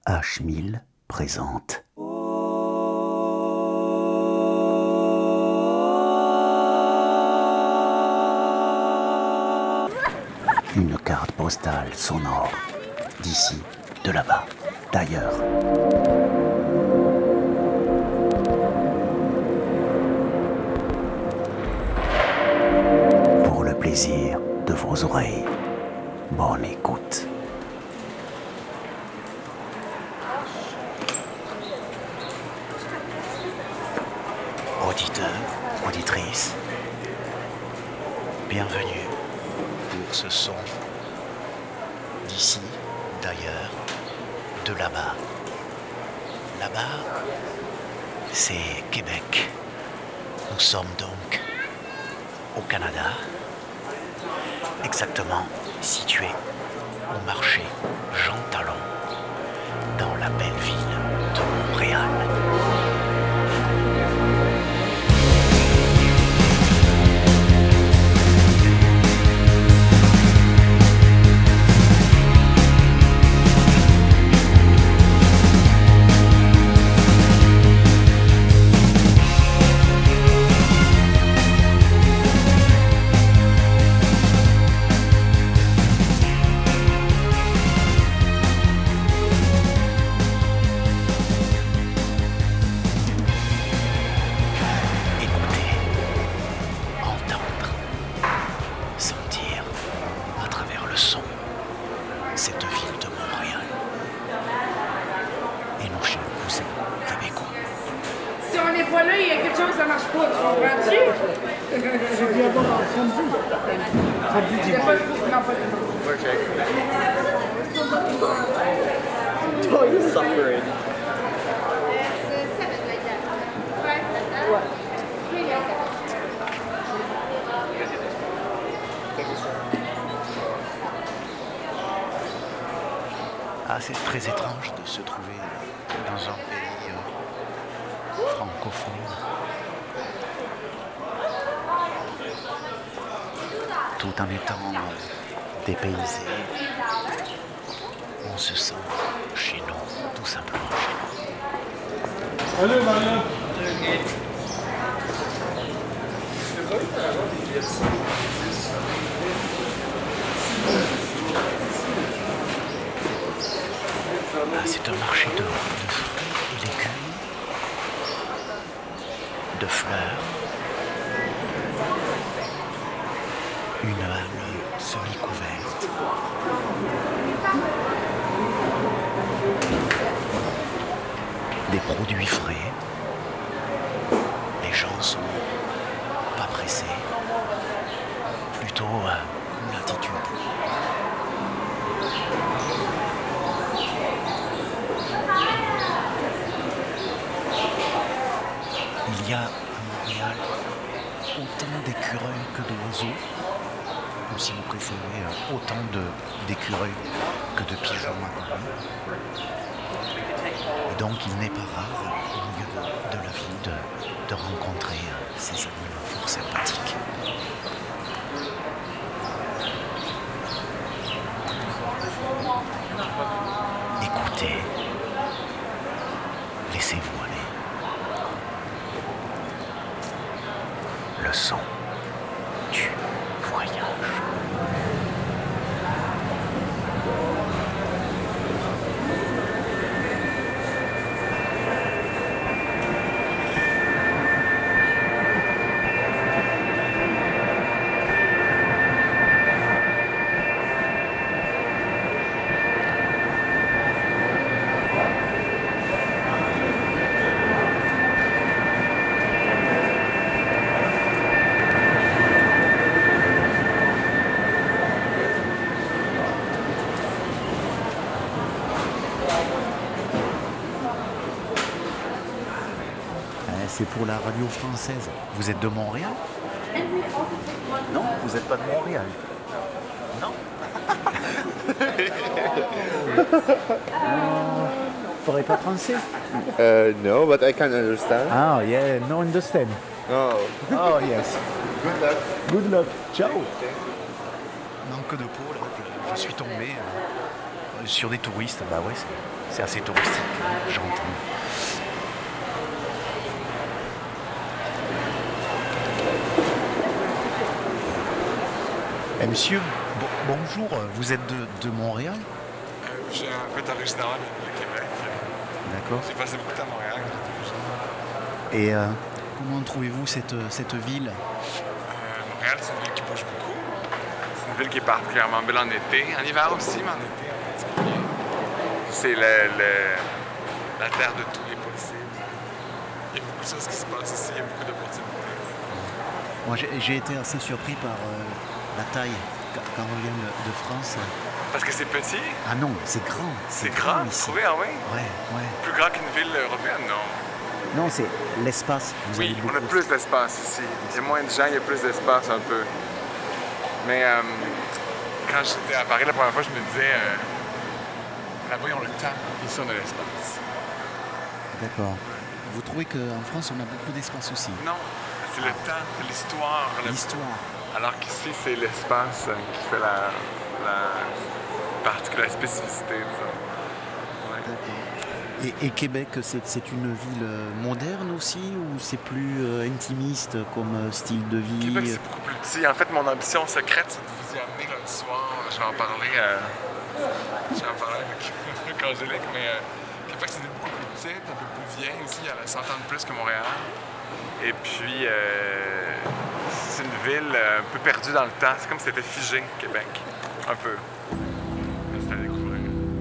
H1000 présente. Une carte postale sonore, d'ici, de là-bas, d'ailleurs. Pour le plaisir de vos oreilles, bonne écoute. Auditeurs, auditrices, bienvenue pour ce son d'ici, d'ailleurs, de là-bas. Là-bas, c'est Québec. Nous sommes donc au Canada, exactement situé au marché Jean Talon, dans la belle ville de Montréal. Cette ville de Montréal et nos chers cousins québécois. Si on n'est pas là, il y a quelque chose, ça marche pas, tu comprends-tu? J'ai dû avoir un samedi. Samedi, Il n'y a pas de fou, non, pas de fou. Oh, you're suffering. Ah, c'est très étrange de se trouver dans un pays francophone. Tout en étant dépaysé, on se sent chez nous, tout simplement chez nous. Allez, Marianne. Ah, c'est un marché de fruits et légumes, de fleurs, une halle semi-couverte, des produits frais, les gens sont pas pressés, plutôt cool attitude. Il y a à Montréal autant d'écureuils que d'oiseaux, ou si vous préférez, autant d'écureuils que de pigeons à Paris. Et donc il n'est pas rare au milieu de la ville de rencontrer ces animaux fort sympathiques. Écoutez, laissez-vous aller. Le son du voyage. C'est pour la radio française. Vous êtes de Montréal? Non, vous n'êtes pas de Montréal. Non. Vous parlez pas français? No, but I can understand. Ah, yeah, no understand. Oh, Oh, yes. good luck. Good luck. Ciao. Manque de peau, là. Je suis tombé sur des touristes, bah ouais, c'est assez touristique, j'entends. Monsieur, bonjour, vous êtes de Montréal? Je suis un peu originaire de Québec. D'accord. J'ai passé beaucoup de temps à Montréal quand j'étais plus jeune. Et comment trouvez-vous cette ville? Montréal, c'est une ville qui bouge beaucoup. C'est une ville qui est particulièrement belle en été. En hiver aussi, mais en été en particulier. C'est la terre de tous les possibles. Il y a beaucoup de choses qui se passent ici, il y a beaucoup d'opportunités. Moi, j'ai été assez surpris par la taille quand on vient de France. Parce que c'est petit, Ah non, c'est grand. c'est grand, vous ici. trouvez, ah oui? Ouais. Plus grand qu'une ville européenne, non? Non, c'est l'espace. Vous Oui, avez on a beaucoup- plus d'espace ici. Il y a moins de gens, il y a plus d'espace un peu. Mais quand j'étais à Paris la première fois, je me disais, là-bas, ils ont le temps, ici, on a l'espace. D'accord. Vous trouvez qu'en France, on a beaucoup d'espace aussi? Non, c'est le temps, c'est l'histoire. L'histoire. Alors qu'ici, c'est l'espace qui fait la particulière spécificité, disons. Ouais. D'accord. Et Québec, c'est une ville moderne aussi ou c'est plus intimiste comme style de vie? Québec, c'est beaucoup plus petit. En fait, mon ambition secrète, c'est de vous y amener lundi soir. Je vais en parler avec Angélique, mais Québec, c'est une ville beaucoup plus petite, un peu plus vieille aussi. Elle a 100 ans de plus que Montréal. Et puis, c'est une ville un peu perdue dans le temps. C'est comme si c'était figé, Québec. Un peu. C'est à découvrir.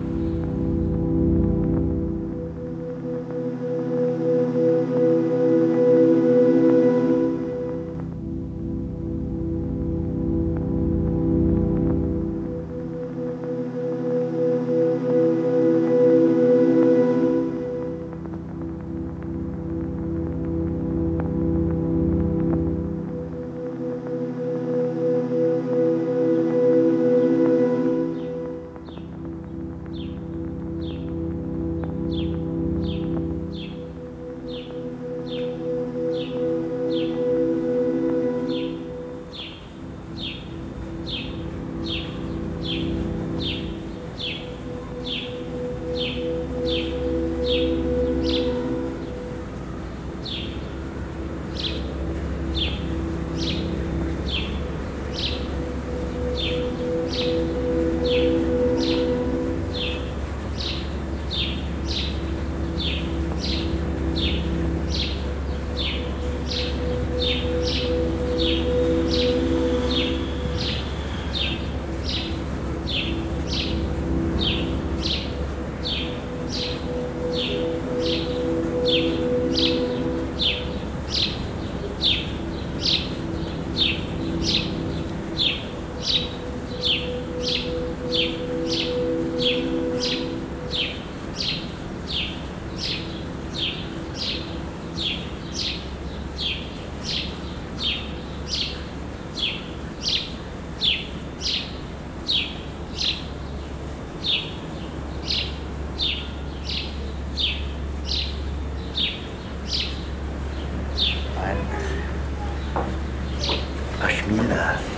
H1000,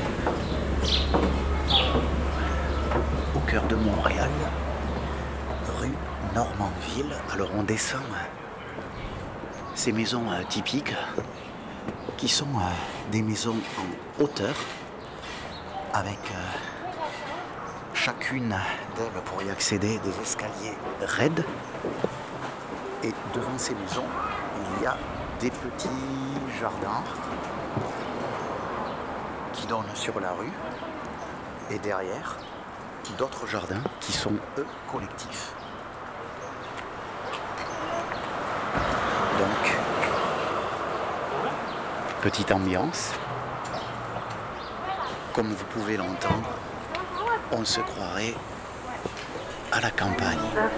au cœur de Montréal, rue Normandville. Alors on descend ces maisons typiques qui sont des maisons en hauteur avec chacune d'elles, pour y accéder, des escaliers raides. Et devant ces maisons, il y a des petits jardins qui donnent sur la rue. Et derrière, d'autres jardins qui sont, eux, collectifs. Donc, petite ambiance. Comme vous pouvez l'entendre, on se croirait à la campagne.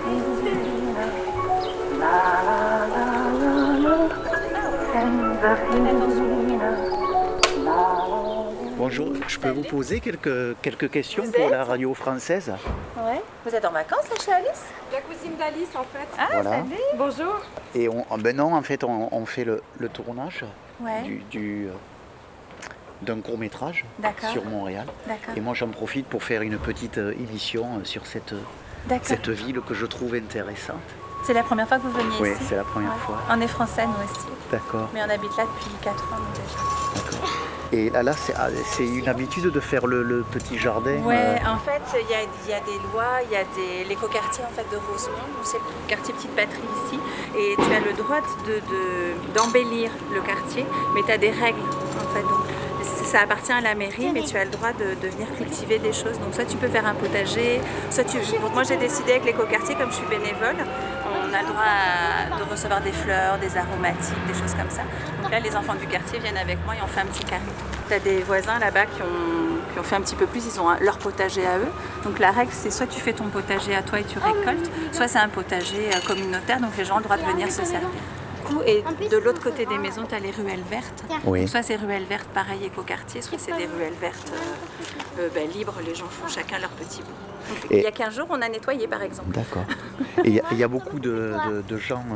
Bonjour, je peux vous poser quelques questions pour la radio française? Ouais. Vous êtes en vacances là, chez Alice? La cousine d'Alice, en fait. Ah, Voilà. salut! Bonjour. Et ben non, en fait, on fait le tournage Ouais. d'un court-métrage D'accord. sur Montréal. D'accord. Et moi, j'en profite pour faire une petite émission sur cette D'accord. cette ville que je trouve intéressante. C'est la première fois que vous veniez Oui, ici? c'est la première fois. On est français, nous aussi. D'accord, Mais on habite là depuis 4 ans nous, déjà. d'accord. Et là, c'est une habitude de faire le petit jardin. Ouais, en fait, il y a des lois, il y a l'écoquartier en fait, de Rosemont, c'est le quartier Petite Patrie ici, et tu as le droit d'embellir le quartier, mais tu as des règles en fait. Donc, ça appartient à la mairie, mais tu as le droit de venir cultiver des choses. Donc soit tu peux faire un potager, soit tu... Moi j'ai décidé avec l'écoquartier, comme je suis bénévole, on a le droit de recevoir des fleurs, des aromatiques, des choses comme ça. Donc là les enfants du quartier viennent avec moi et on fait un petit carré. Tu as des voisins là-bas qui ont fait un petit peu plus, ils ont leur potager à eux. Donc la règle c'est soit tu fais ton potager à toi et tu récoltes, soit c'est un potager communautaire, donc les gens ont le droit de venir se servir. Et de l'autre côté des maisons, tu as les ruelles vertes. Oui. Donc soit c'est ruelles vertes pareil écoquartier, soit c'est des ruelles vertes libres, les gens font chacun leur petit bout. Donc, il y a 15 jours, on a nettoyé par exemple. D'accord. Et il y a beaucoup de gens,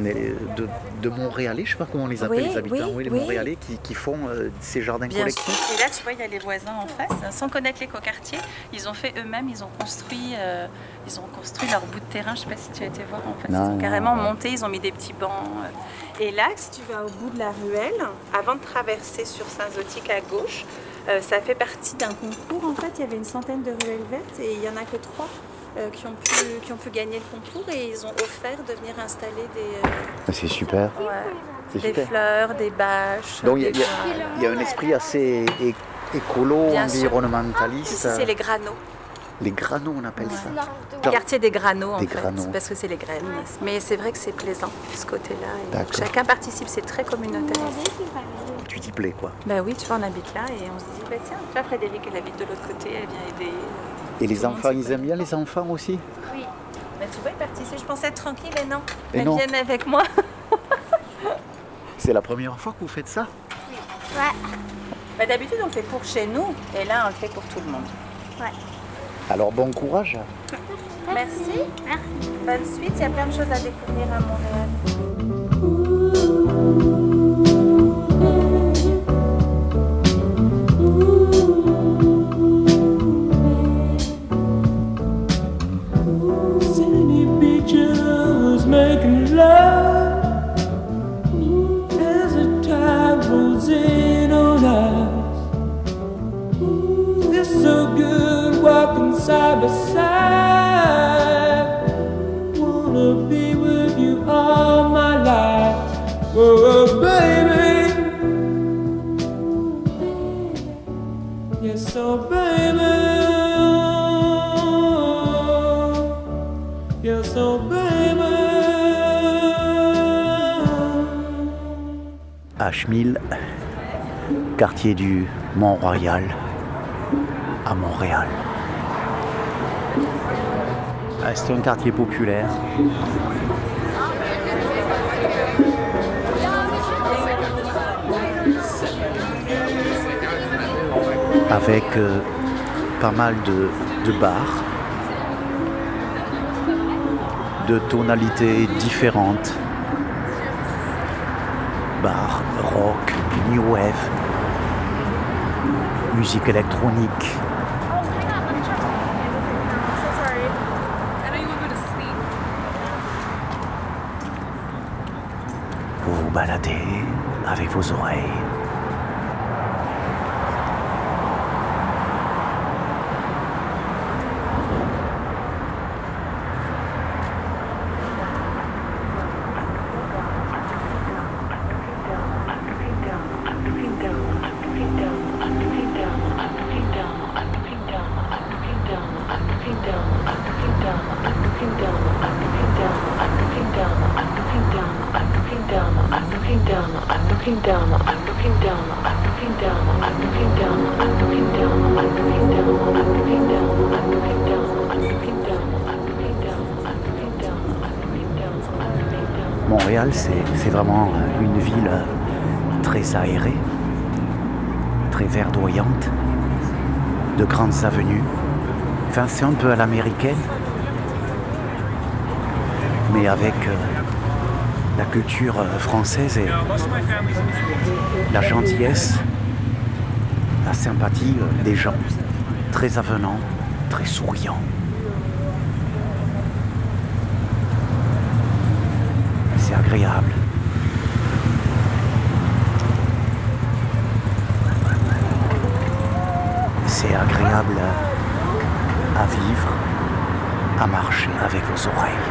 de Montréalais, je ne sais pas comment on les appelle, Oui, les habitants, oui, les oui. Montréalais qui font ces jardins Bien collectifs. sûr. Et là, tu vois, il y a les voisins en face. Sans connaître l'écoquartier, ils ont fait eux-mêmes, ils ont construit leur bout de terrain. Je ne sais pas si tu as été voir en fait. Non, Ils ont non, carrément non. monté, ils ont mis des petits bancs. Et là, si tu vas au bout de la ruelle, avant de traverser sur Saint-Zotique à gauche, ça fait partie d'un concours. En fait, il y avait une centaine de ruelles vertes et il n'y en a que 3 qui ont pu gagner le concours et ils ont offert de venir installer C'est super. C'est des super. fleurs, des bâches. Donc des il y a un esprit assez écolo, Bien sûr. environnementaliste. Ici, c'est les graneaux. Les graneaux, on appelle ça. Le quartier des graneaux, en Des fait, graneaux. parce que c'est les graines. Mais c'est vrai que c'est plaisant, ce côté-là. Et D'accord. chacun participe, c'est très communautaire ici. Tu t'y plais, quoi. Bah oui, tu vois, on habite là et on se dit, bah tiens, tu vois, Frédéric, elle habite de l'autre côté, elle vient aider. Et les Tout le monde enfants, s'y ils connaît. aiment bien les enfants aussi? Oui. Bah tu vois, ils participent. Je pensais être tranquille, mais non. Et Elles non. viennent avec moi. C'est la première fois que vous faites ça? Bah d'habitude, on le fait pour chez nous, et là, on le fait pour tout le monde. Alors bon courage. Merci. Bonne suite, il y a plein de choses à découvrir à Montréal. Sandy beaches making love as the tide rolls in on us. It's so good walking side by side. Wanna be with you all my life. Whoa, baby. Yes, oh, baby. Yes, oh baby. H1000, quartier du Mont-Royal, à Montréal. C'est un quartier populaire. Avec pas mal de bars, de tonalités différentes. Bar, rock, new wave, musique électronique. Vous vous baladez avec vos oreilles. Montréal, c'est vraiment une ville très aérée, très verdoyante, de grandes avenues. Enfin, c'est un peu à l'américaine, mais avec la culture française et la gentillesse, la sympathie des gens, très avenants, très souriants. agréable. C'est agréable à vivre, à marcher avec vos oreilles.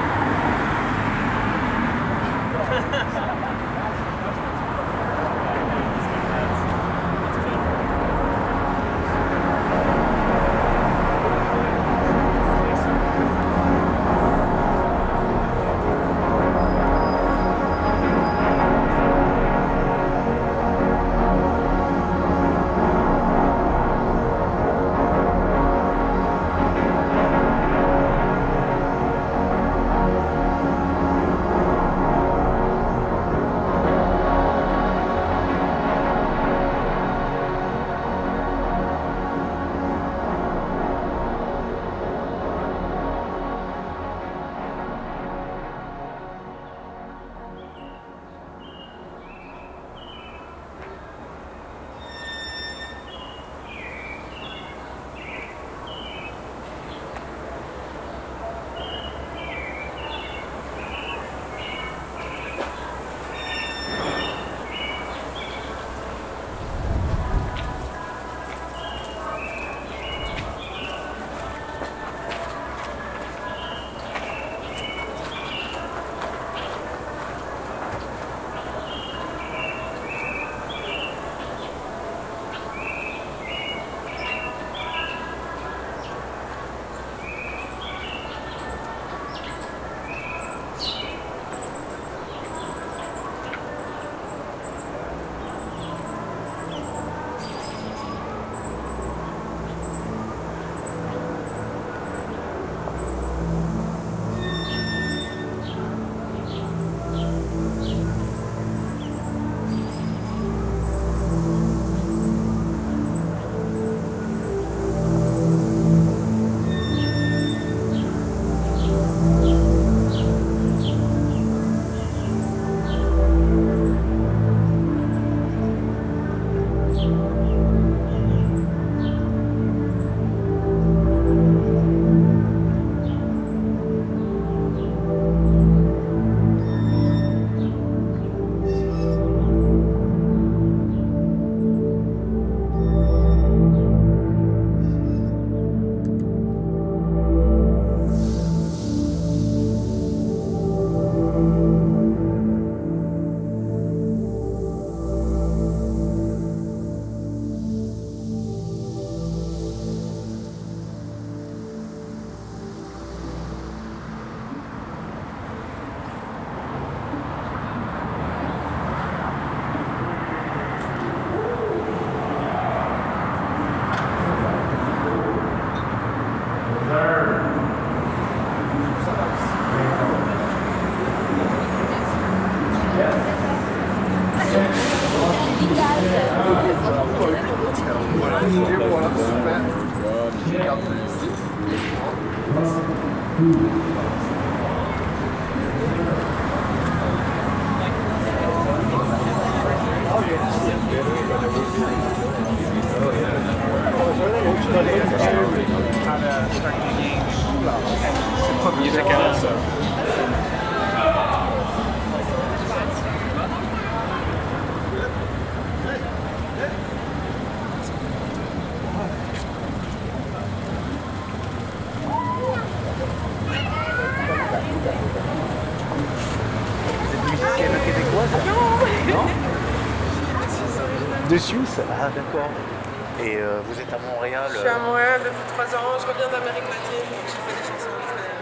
De Suisse? Ah d'accord. Et vous êtes à Montréal? Je suis à Montréal depuis 3 ans, je reviens d'Amérique latine, donc je fais des chansons en espagnol.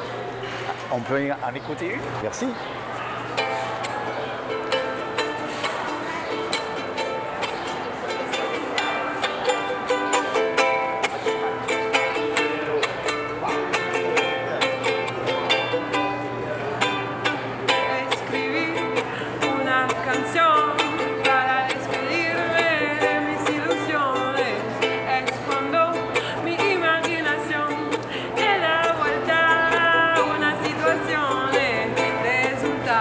On peut en écouter une? Merci. Resulta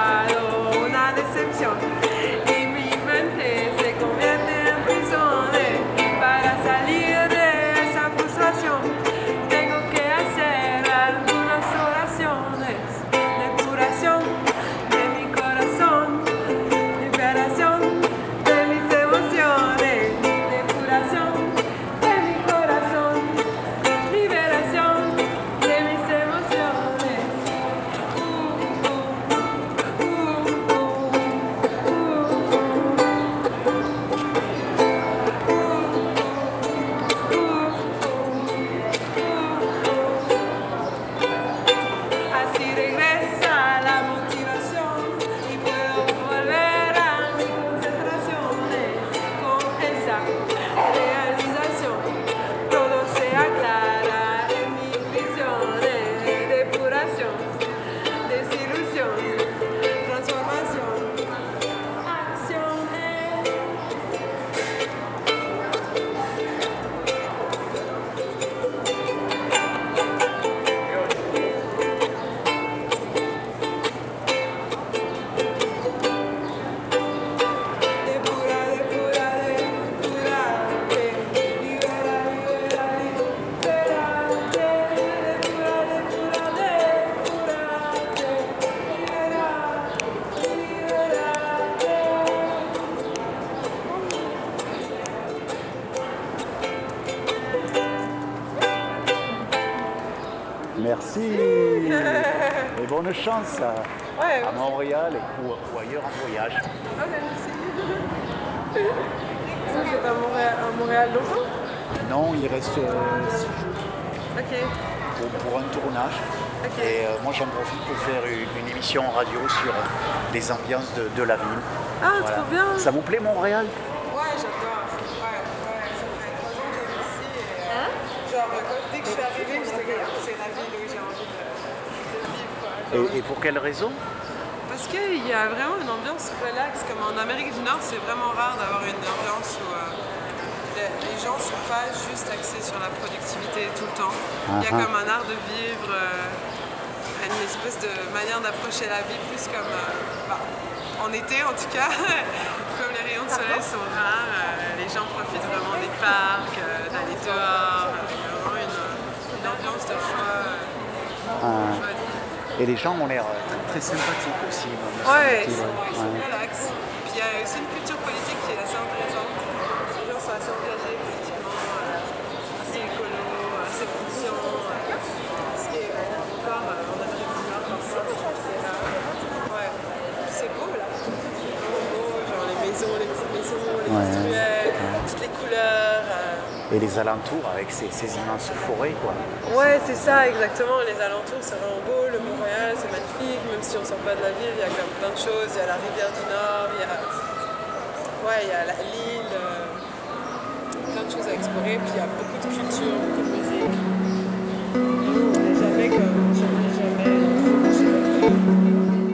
bonne chance Ouais, à Montréal ou ailleurs en voyage. Ok, merci. Vous êtes à Montréal longtemps? Non, il reste 6 jours Ok, pour un tournage. ok. Et moi j'en profite pour faire une émission en radio sur les ambiances de la ville. Ah, Voilà. trop bien. Ça vous plaît Montréal? Ouais, j'adore. Ouais, ça fait 3 ans que j'habite ici. Et, genre, dès que je suis arrivée, j'étais comme, c'est la ville où j'ai envie de vivre. Quoi. Genre, Et pour quelle raison? parce qu'il y a vraiment une ambiance relax. Comme en Amérique du Nord, c'est vraiment rare d'avoir une ambiance où les gens ne sont pas juste axés sur la productivité tout le temps. Il y a comme un art de vivre, une espèce de manière d'approcher la vie, plus comme, en été en tout cas, comme les rayons de soleil sont rares, les gens profitent vraiment des parcs, d'aller dehors, vraiment une ambiance de joie. Jolie. Et les gens ont l'air très sympathiques aussi. Ouais, ils sont relax. Puis il y a aussi une culture politique qui est assez intéressante. Les gens sont assez engagés politiquement, assez écolos, assez conscients. Ce qui est encore en Amérique du Nord parfois. Ouais, c'est beau là. C'est vraiment beau, genre les maisons, les petites maisons, les petites ruelles, toutes les couleurs. Et les alentours avec ces immenses forêts, quoi. Ouais, c'est ça, exactement. Les alentours, c'est vraiment beau. Le Montréal, c'est magnifique. Même si on sort pas de la ville, il y a quand même plein de choses. Il y a la rivière du Nord, il y a l'île, plein de choses à explorer. Puis il y a beaucoup de culture, beaucoup de musique. On n'est jamais comme jamais chez la ville.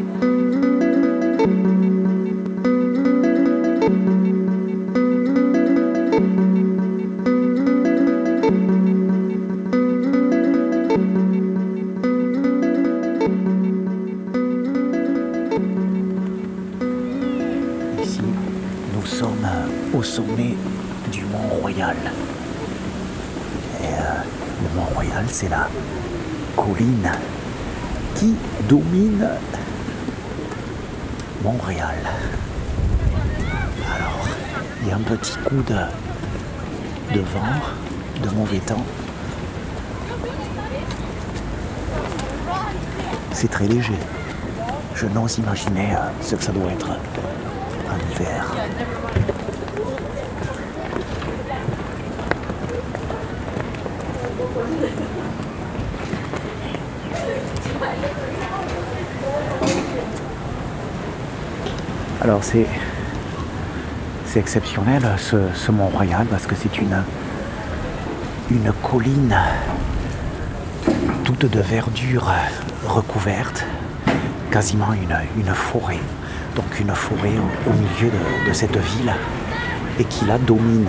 Ici, nous sommes au sommet du Mont-Royal. Et le Mont-Royal, c'est la colline qui domine Montréal. Alors, il y a un petit coup de vent, de mauvais temps. C'est très léger. Je n'ose imaginer ce que ça doit être en hiver. Alors c'est exceptionnel ce Mont-Royal parce que c'est une colline toute de verdure recouverte, quasiment une forêt. Donc une forêt au milieu de cette ville et qui la domine.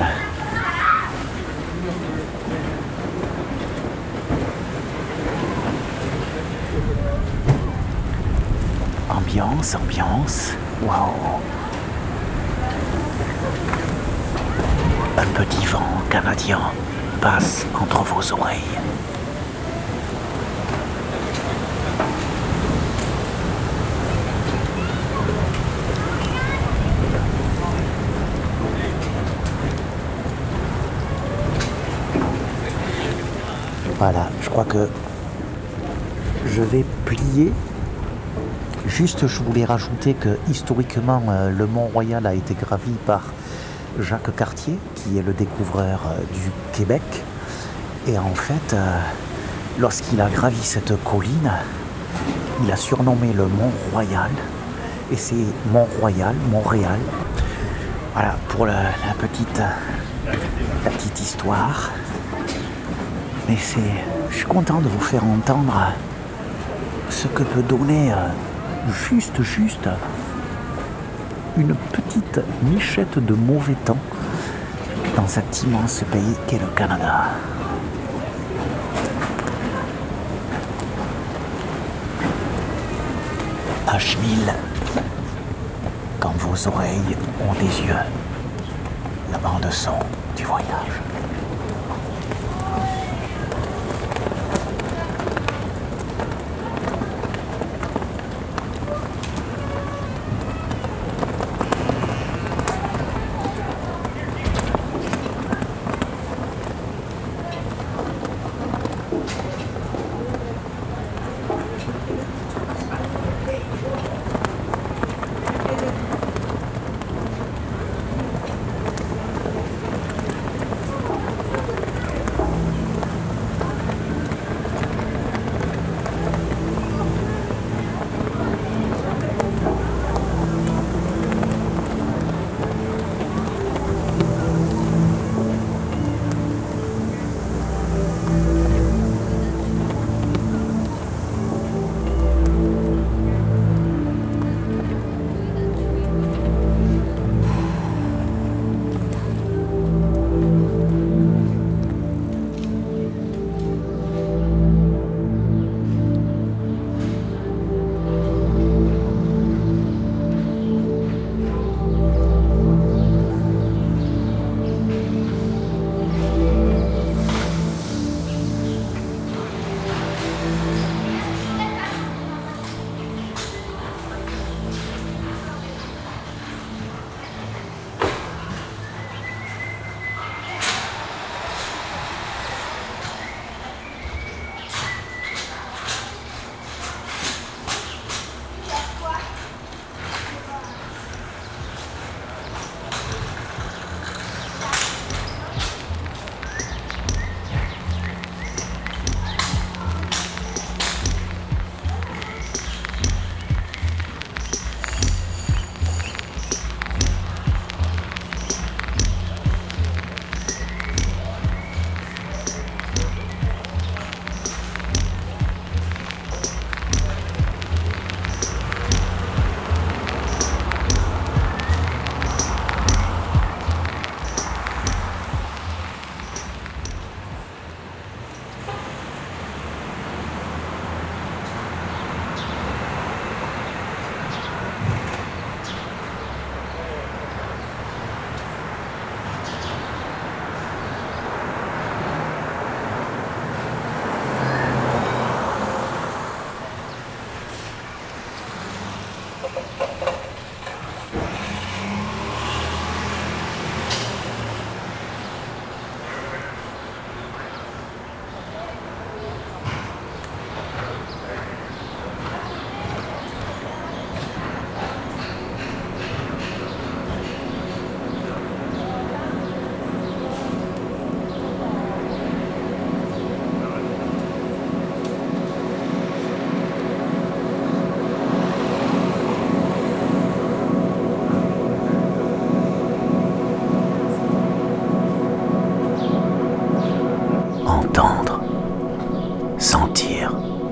Ambiance, waouh! Un petit vent canadien passe entre vos oreilles. Voilà, je crois que je vais plier. Juste, je voulais rajouter que historiquement, le Mont-Royal a été gravi par Jacques Cartier, qui est le découvreur du Québec. Et en fait, lorsqu'il a gravi cette colline, il a surnommé le Mont-Royal. Et c'est Mont-Royal, Montréal. Voilà, pour la petite histoire. Mais je suis content de vous faire entendre ce que peut donner juste une petite michette de mauvais temps dans cet immense pays qu'est le Canada. H1000, quand vos oreilles ont des yeux, la bande son du voyage.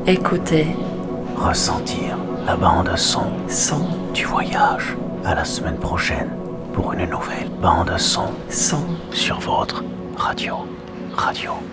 écouter, ressentir la bande son du voyage. À la semaine prochaine pour une nouvelle bande son son. sur votre radio.